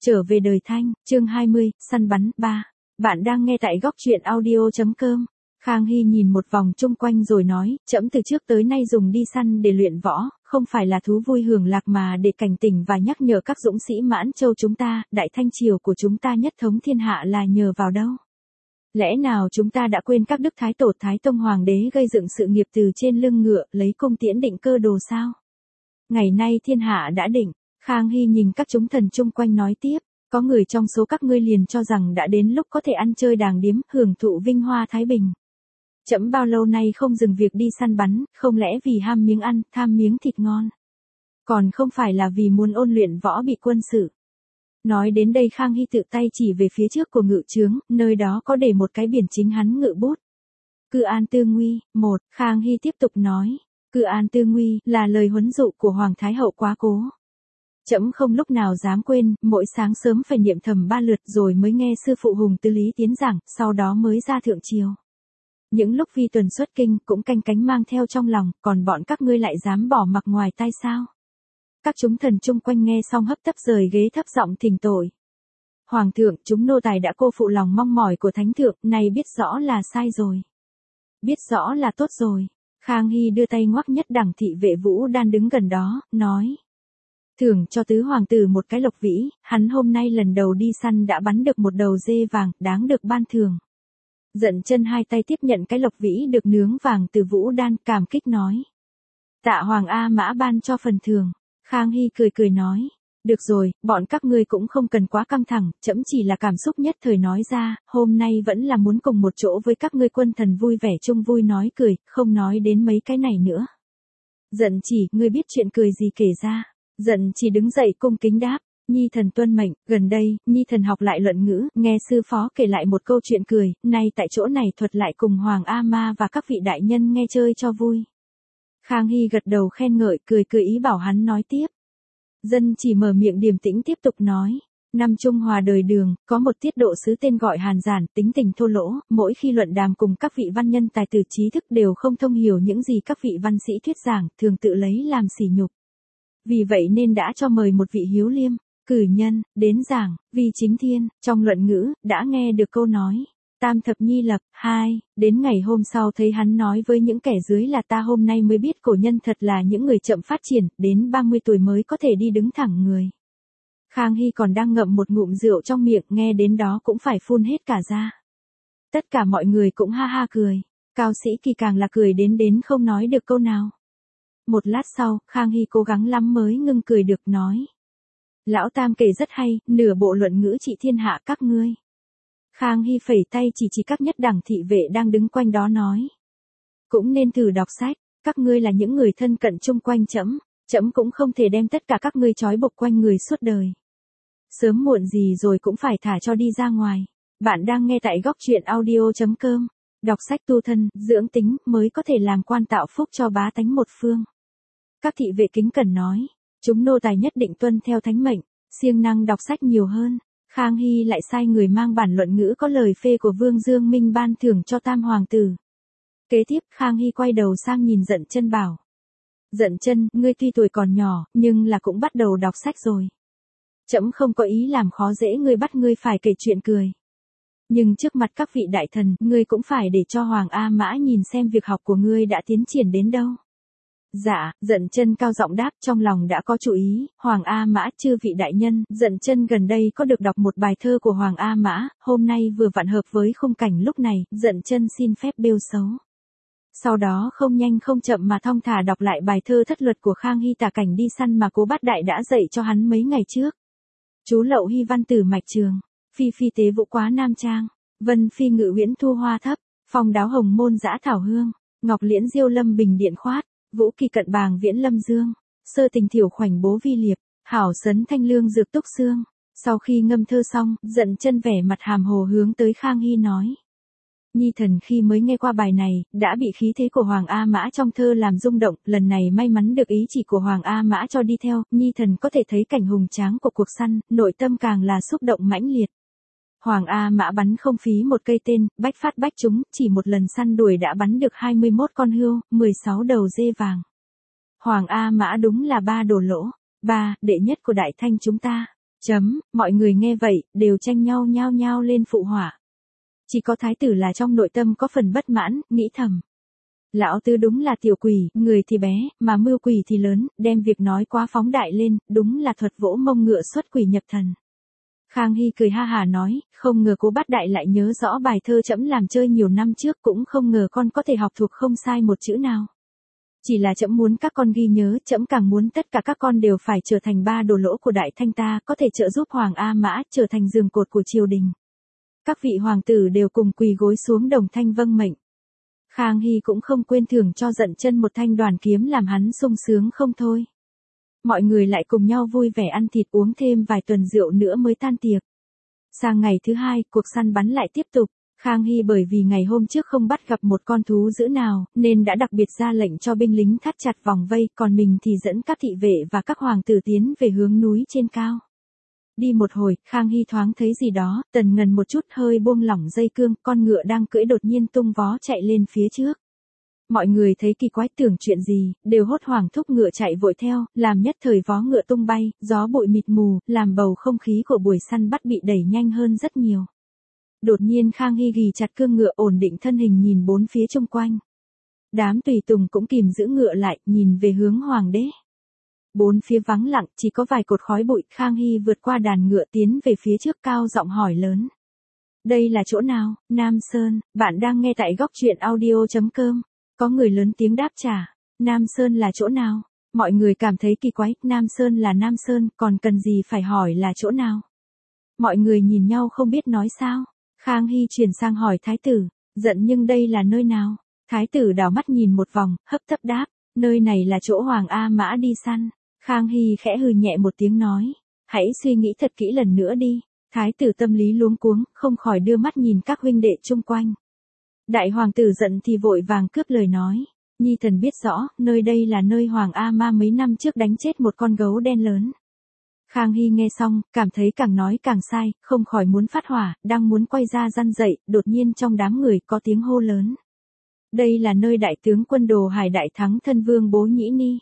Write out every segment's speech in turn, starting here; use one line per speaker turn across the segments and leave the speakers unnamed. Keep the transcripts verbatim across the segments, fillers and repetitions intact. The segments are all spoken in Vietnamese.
Trở về đời Thanh, chương hai mươi, săn bắn, ba. Bạn đang nghe tại góc truyện audio.com. Khang Hy nhìn một vòng chung quanh rồi nói, trẫm từ trước tới nay dùng đi săn để luyện võ, không phải là thú vui hưởng lạc mà để cảnh tỉnh và nhắc nhở các dũng sĩ Mãn Châu chúng ta, Đại Thanh triều của chúng ta nhất thống thiên hạ là nhờ vào đâu? Lẽ nào chúng ta đã quên các đức thái tổ Thái Tông Hoàng đế gây dựng sự nghiệp từ trên lưng ngựa, lấy cung tiễn định cơ đồ sao? Ngày nay thiên hạ đã định. Khang Hy nhìn các chúng thần chung quanh nói tiếp, có người trong số các ngươi liền cho rằng đã đến lúc có thể ăn chơi đàng điếm, hưởng thụ vinh hoa thái bình. Trẫm bao lâu nay không dừng việc đi săn bắn, không lẽ vì ham miếng ăn, tham miếng thịt ngon? Còn không phải là vì muốn ôn luyện võ bị quân sự. Nói đến đây Khang Hy tự tay chỉ về phía trước của ngự trướng, nơi đó có để một cái biển chính hắn ngự bút. Cự An Tư Nguy, một, Khang Hy tiếp tục nói, Cự An Tư Nguy là lời huấn dụ của Hoàng Thái Hậu quá cố. Trẫm không lúc nào dám quên, mỗi sáng sớm phải niệm thầm ba lượt rồi mới nghe sư phụ Hùng Tư Lý tiến giảng, sau đó mới ra thượng triều. Những lúc vi tuần xuất kinh cũng canh cánh mang theo trong lòng, còn bọn các ngươi lại dám bỏ mặc ngoài tay sao? Các chúng thần chung quanh nghe xong hấp tấp rời ghế thấp giọng thỉnh tội. Hoàng thượng, chúng nô tài đã cô phụ lòng mong mỏi của thánh thượng, này biết rõ là sai rồi. Biết rõ là tốt rồi. Khang Hy đưa tay ngoắc nhất đẳng thị vệ Vũ Đan đứng gần đó, nói. Thưởng cho tứ hoàng tử một cái lộc vĩ, hắn hôm nay lần đầu đi săn đã bắn được một đầu dê vàng, đáng được ban thưởng. Dận Chân hai tay tiếp nhận cái lộc vĩ được nướng vàng từ Vũ Đan, cảm kích nói. Tạ Hoàng A Mã ban cho phần thưởng. Khang Hy cười cười nói. Được rồi, bọn các ngươi cũng không cần quá căng thẳng, trẫm chỉ là cảm xúc nhất thời nói ra, hôm nay vẫn là muốn cùng một chỗ với các ngươi quân thần vui vẻ chung vui nói cười, không nói đến mấy cái này nữa. Dận Chỉ, ngươi biết chuyện cười gì kể ra. Dận Chỉ đứng dậy cung kính đáp, Nhi thần tuân mệnh, gần đây, Nhi thần học lại luận ngữ, nghe sư phó kể lại một câu chuyện cười, nay tại chỗ này thuật lại cùng Hoàng A Ma và các vị đại nhân nghe chơi cho vui. Khang Hy gật đầu khen ngợi, cười cười ý bảo hắn nói tiếp. Dân Chỉ mở miệng điềm tĩnh tiếp tục nói. Năm Trung Hòa đời Đường, có một tiết độ sứ tên gọi Hàn Giản, tính tình thô lỗ, mỗi khi luận đàm cùng các vị văn nhân tài tử trí thức đều không thông hiểu những gì các vị văn sĩ thuyết giảng, thường tự lấy làm sỉ nhục. Vì vậy nên đã cho mời một vị hiếu liêm, cử nhân, đến giảng, vì chính thiên, trong luận ngữ, đã nghe được câu nói. Tam thập nhi lập, hai, đến ngày hôm sau thấy hắn nói với những kẻ dưới là ta hôm nay mới biết cổ nhân thật là những người chậm phát triển, đến ba mươi tuổi mới có thể đi đứng thẳng người. Khang Hy còn đang ngậm một ngụm rượu trong miệng, nghe đến đó cũng phải phun hết cả ra. Tất cả mọi người cũng ha ha cười, Cao Sĩ Kỳ càng là cười đến đến không nói được câu nào. Một lát sau, Khang Hy cố gắng lắm mới ngưng cười được nói. Lão Tam kể rất hay, nửa bộ luận ngữ trị thiên hạ các ngươi. Khang Hy phẩy tay chỉ chỉ các nhất đẳng thị vệ đang đứng quanh đó nói. Cũng nên thử đọc sách, các ngươi là những người thân cận chung quanh trẫm, trẫm cũng không thể đem tất cả các ngươi trói buộc quanh người suốt đời. Sớm muộn gì rồi cũng phải thả cho đi ra ngoài. Bạn đang nghe tại góc truyện audio.com. Đọc sách tu thân, dưỡng tính mới có thể làm quan tạo phúc cho bá tánh một phương. Các thị vệ kính cẩn nói, chúng nô tài nhất định tuân theo thánh mệnh, siêng năng đọc sách nhiều hơn. Khang Hy lại sai người mang bản luận ngữ có lời phê của Vương Dương Minh ban thưởng cho tam hoàng tử. Kế tiếp Khang Hy quay đầu sang nhìn Dận Chân bảo. Dận Chân, ngươi tuy tuổi còn nhỏ, nhưng là cũng bắt đầu đọc sách rồi. Trẫm không có ý làm khó dễ ngươi bắt ngươi phải kể chuyện cười. Nhưng trước mặt các vị đại thần, ngươi cũng phải để cho Hoàng A Mã nhìn xem việc học của ngươi đã tiến triển đến đâu. Dạ, Dận Chân cao giọng đáp, trong lòng đã có chủ ý. Hoàng A Mã, chư vị đại nhân, Dận Chân gần đây có được đọc một bài thơ của Hoàng A Mã, hôm nay vừa vặn hợp với khung cảnh lúc này, Dận Chân xin phép bêu xấu. Sau đó không nhanh không chậm mà thong thả đọc lại bài thơ thất luật của Khang Hy tả cảnh đi săn mà Cố Bát Đại đã dạy cho hắn mấy ngày trước. Chú Lậu Hy văn tử mạch trường, phi phi tế vũ quá nam trang, vân phi ngự uyển thu hoa thấp, phong đáo hồng môn dã thảo hương, ngọc liễn diêu lâm bình điện khoát. Vũ kỳ cận bàng viễn lâm dương, sơ tình thiểu khoảnh bố vi liệp, hảo sấn thanh lương dược túc xương. Sau khi ngâm thơ xong, Dận Chân vẻ mặt hàm hồ hướng tới Khang Hy nói. Nhi thần khi mới nghe qua bài này, đã bị khí thế của Hoàng A Mã trong thơ làm rung động, lần này may mắn được ý chỉ của Hoàng A Mã cho đi theo, Nhi thần có thể thấy cảnh hùng tráng của cuộc săn, nội tâm càng là xúc động mãnh liệt. Hoàng A Mã bắn không phí một cây tên, bách phát bách trúng, chỉ một lần săn đuổi đã bắn được hai mươi mốt con hươu, mười sáu đầu dê vàng. Hoàng A Mã đúng là ba đồ lỗ, ba, đệ nhất của Đại Thanh chúng ta. Chấm, mọi người nghe vậy, đều tranh nhau nhao nhao lên phụ họa. Chỉ có thái tử là trong nội tâm có phần bất mãn, nghĩ thầm. Lão tứ đúng là tiểu quỷ, người thì bé, mà mưu quỷ thì lớn, đem việc nói quá phóng đại lên, đúng là thuật vỗ mông ngựa xuất quỷ nhập thần. Khang Hy cười ha hà nói, không ngờ Cố Bát Đại lại nhớ rõ bài thơ trẫm làm chơi nhiều năm trước, cũng không ngờ con có thể học thuộc không sai một chữ nào. Chỉ là trẫm muốn các con ghi nhớ, trẫm càng muốn tất cả các con đều phải trở thành ba đồ lỗ của Đại Thanh ta, có thể trợ giúp Hoàng A Mã trở thành giường cột của triều đình. Các vị hoàng tử đều cùng quỳ gối xuống đồng thanh vâng mệnh. Khang Hy cũng không quên thưởng cho Dận Chân một thanh đoàn kiếm làm hắn sung sướng không thôi. Mọi người lại cùng nhau vui vẻ ăn thịt uống thêm vài tuần rượu nữa mới tan tiệc. Sang ngày thứ hai, cuộc săn bắn lại tiếp tục. Khang Hy bởi vì ngày hôm trước không bắt gặp một con thú dữ nào, nên đã đặc biệt ra lệnh cho binh lính thắt chặt vòng vây, còn mình thì dẫn các thị vệ và các hoàng tử tiến về hướng núi trên cao. Đi một hồi, Khang Hy thoáng thấy gì đó, Tần Ngần một chút hơi buông lỏng dây cương, con ngựa đang cưỡi đột nhiên tung vó chạy lên phía trước. Mọi người thấy kỳ quái tưởng chuyện gì, đều hốt hoảng thúc ngựa chạy vội theo, làm nhất thời vó ngựa tung bay, gió bụi mịt mù, làm bầu không khí của buổi săn bắt bị đẩy nhanh hơn rất nhiều. Đột nhiên Khang Hy ghì chặt cương ngựa ổn định thân hình nhìn bốn phía xung quanh. Đám tùy tùng cũng kìm giữ ngựa lại, nhìn về hướng hoàng đế. Bốn phía vắng lặng, chỉ có vài cột khói bụi, Khang Hy vượt qua đàn ngựa tiến về phía trước cao giọng hỏi lớn. Đây là chỗ nào, Nam Sơn, bạn đang nghe tại góc truyện audio chấm com. Có người lớn tiếng đáp trả, Nam Sơn là chỗ nào? Mọi người cảm thấy kỳ quái, Nam Sơn là Nam Sơn, còn cần gì phải hỏi là chỗ nào? Mọi người nhìn nhau không biết nói sao. Khang Hy chuyển sang hỏi thái tử, giận nhưng đây là nơi nào? Thái tử đảo mắt nhìn một vòng, hấp tấp đáp, nơi này là chỗ Hoàng A Mã đi săn. Khang Hy khẽ hừ nhẹ một tiếng nói, hãy suy nghĩ thật kỹ lần nữa đi. Thái tử tâm lý luống cuống, không khỏi đưa mắt nhìn các huynh đệ chung quanh. Đại hoàng tử giận thì vội vàng cướp lời nói, nhi thần biết rõ, nơi đây là nơi Hoàng A Ma mấy năm trước đánh chết một con gấu đen lớn. Khang Hy nghe xong, cảm thấy càng nói càng sai, không khỏi muốn phát hỏa, đang muốn quay ra răn dậy, đột nhiên trong đám người có tiếng hô lớn. Đây là nơi đại tướng quân Đồ Hải đại thắng thân vương Bố Nhĩ Ni.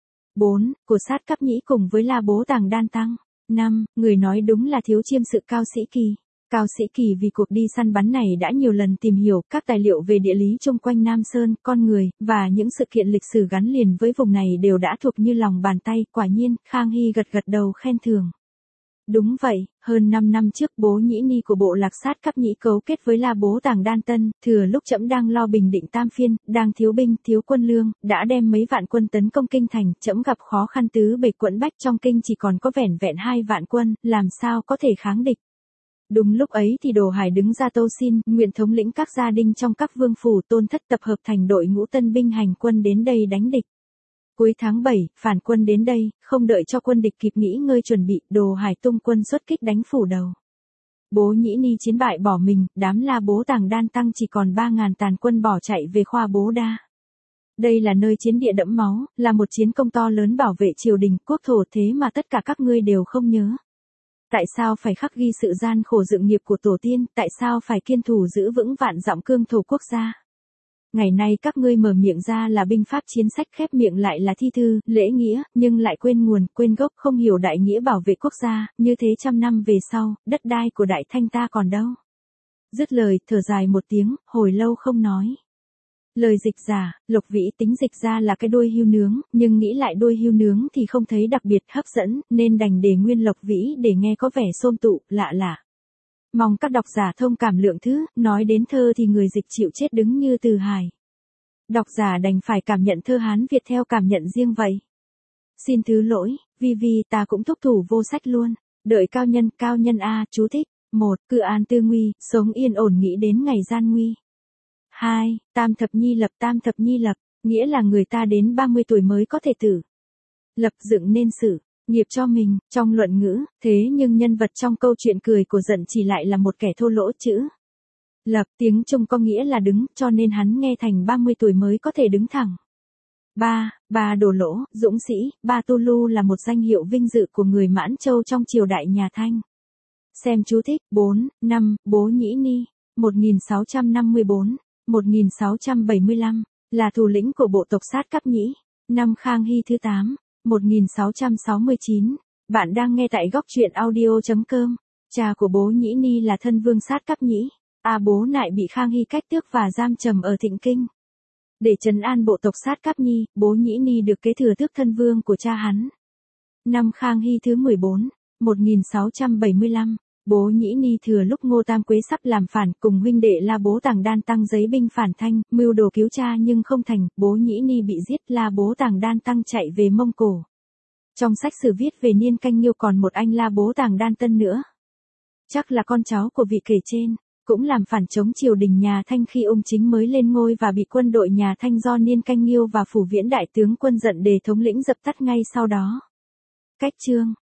bốn. Của sát cấp nhĩ cùng với La Bố Tàng Đan Tăng. năm. Người nói đúng là thiếu chiêm sự Cao Sĩ Kỳ. Cao Sĩ Kỳ vì cuộc đi săn bắn này đã nhiều lần tìm hiểu các tài liệu về địa lý chung quanh Nam Sơn, con người, và những sự kiện lịch sử gắn liền với vùng này đều đã thuộc như lòng bàn tay, quả nhiên, Khang Hy gật gật đầu khen thưởng. Đúng vậy, hơn năm năm trước Bố Nhĩ Ni của bộ lạc sát cấp nhĩ cấu kết với La Bố Tàng Đan Tân, thừa lúc trẫm đang lo bình định Tam Phiên, đang thiếu binh, thiếu quân lương, đã đem mấy vạn quân tấn công kinh thành, trẫm gặp khó khăn tứ bề quẫn bách, trong kinh chỉ còn có vẻn vẹn hai vạn quân, làm sao có thể kháng địch. Đúng lúc ấy thì Đồ Hải đứng ra tâu xin, nguyện thống lĩnh các gia đình trong các vương phủ Tôn Thất tập hợp thành đội ngũ tân binh hành quân đến đây đánh địch. Cuối tháng bảy, phản quân đến đây, không đợi cho quân địch kịp nghỉ ngơi chuẩn bị, Đồ Hải tung quân xuất kích đánh phủ đầu. Bố Nhĩ Ni chiến bại bỏ mình, đám La Bố Tàng Đan Tăng chỉ còn ba ngàn tàn quân bỏ chạy về Khoa Bố Đa. Đây là nơi chiến địa đẫm máu, là một chiến công to lớn bảo vệ triều đình, quốc thổ, thế mà tất cả các ngươi đều không nhớ. Tại sao phải khắc ghi sự gian khổ dựng nghiệp của tổ tiên, tại sao phải kiên thủ giữ vững vạn dặm cương thổ quốc gia? Ngày nay các ngươi mở miệng ra là binh pháp chiến sách, khép miệng lại là thi thư, lễ nghĩa, nhưng lại quên nguồn, quên gốc, không hiểu đại nghĩa bảo vệ quốc gia, như thế trăm năm về sau, đất đai của Đại Thanh ta còn đâu? Dứt lời, thở dài một tiếng, hồi lâu không nói. Lời dịch giả, Lộc Vĩ tính dịch ra là cái đuôi hươu nướng, nhưng nghĩ lại đuôi hươu nướng thì không thấy đặc biệt hấp dẫn, nên đành để nguyên Lộc Vĩ để nghe có vẻ xôm tụ, lạ lạ. Mong các độc giả thông cảm lượng thứ, nói đến thơ thì người dịch chịu chết đứng như Từ Hải. Độc giả đành phải cảm nhận thơ Hán Việt theo cảm nhận riêng vậy. Xin thứ lỗi, vì vì ta cũng thúc thủ vô sách luôn. Đợi cao nhân, cao nhân A, chú thích. một. Cự an tư nguy, sống yên ổn nghĩ đến ngày gian nguy. hai. Tam thập nhi lập, tam thập nhi lập, nghĩa là người ta đến ba mươi tuổi mới có thể tử. Lập dựng nên sự nghiệp cho mình, trong luận ngữ, thế nhưng nhân vật trong câu chuyện cười của Dận chỉ lại là một kẻ thô lỗ chữ. Lập tiếng Trung có nghĩa là đứng, cho nên hắn nghe thành ba mươi tuổi mới có thể đứng thẳng. ba. Ba Đồ Lỗ, dũng sĩ, Ba Tu Lu là một danh hiệu vinh dự của người Mãn Châu trong triều đại nhà Thanh. Xem chú thích. bốn. năm. Bố Nhĩ Ni, một nghìn sáu trăm năm mươi tư, một nghìn sáu trăm bảy mươi lăm, là thủ lĩnh của bộ tộc sát Cấp Nhĩ. Năm Khang Hy thứ tám, một nghìn sáu trăm sáu mươi chín, Bạn đang nghe tại góc truyện audio.com. Cha của bố Nhĩ Ni là thân vương sát Cáp Nhĩ. A bố nại bị Khang Hy cách tước và giam trầm ở Thịnh Kinh. Để trấn an bộ tộc sát Cáp Nhi, bố Nhĩ Ni được kế thừa tước thân vương của cha hắn. Năm Khang Hy thứ mười bốn, một nghìn sáu trăm bảy mươi lăm, bố Nhĩ Ni thừa lúc Ngô Tam Quế sắp làm phản cùng huynh đệ La Bố Tàng Đan Tăng giấy binh phản Thanh, mưu đồ cứu cha nhưng không thành, bố Nhĩ Ni bị giết, La Bố Tàng Đan Tăng chạy về Mông Cổ. Trong sách sử viết về Niên Canh Nghiêu còn một anh La Bố Tàng Đan Tân nữa. Chắc là con cháu của vị kể trên, cũng làm phản chống triều đình nhà Thanh khi ông chính mới lên ngôi và bị quân đội nhà Thanh do Niên Canh Nghiêu và Phủ Viễn đại tướng quân giận đề thống lĩnh dập tắt ngay sau đó. Cách chương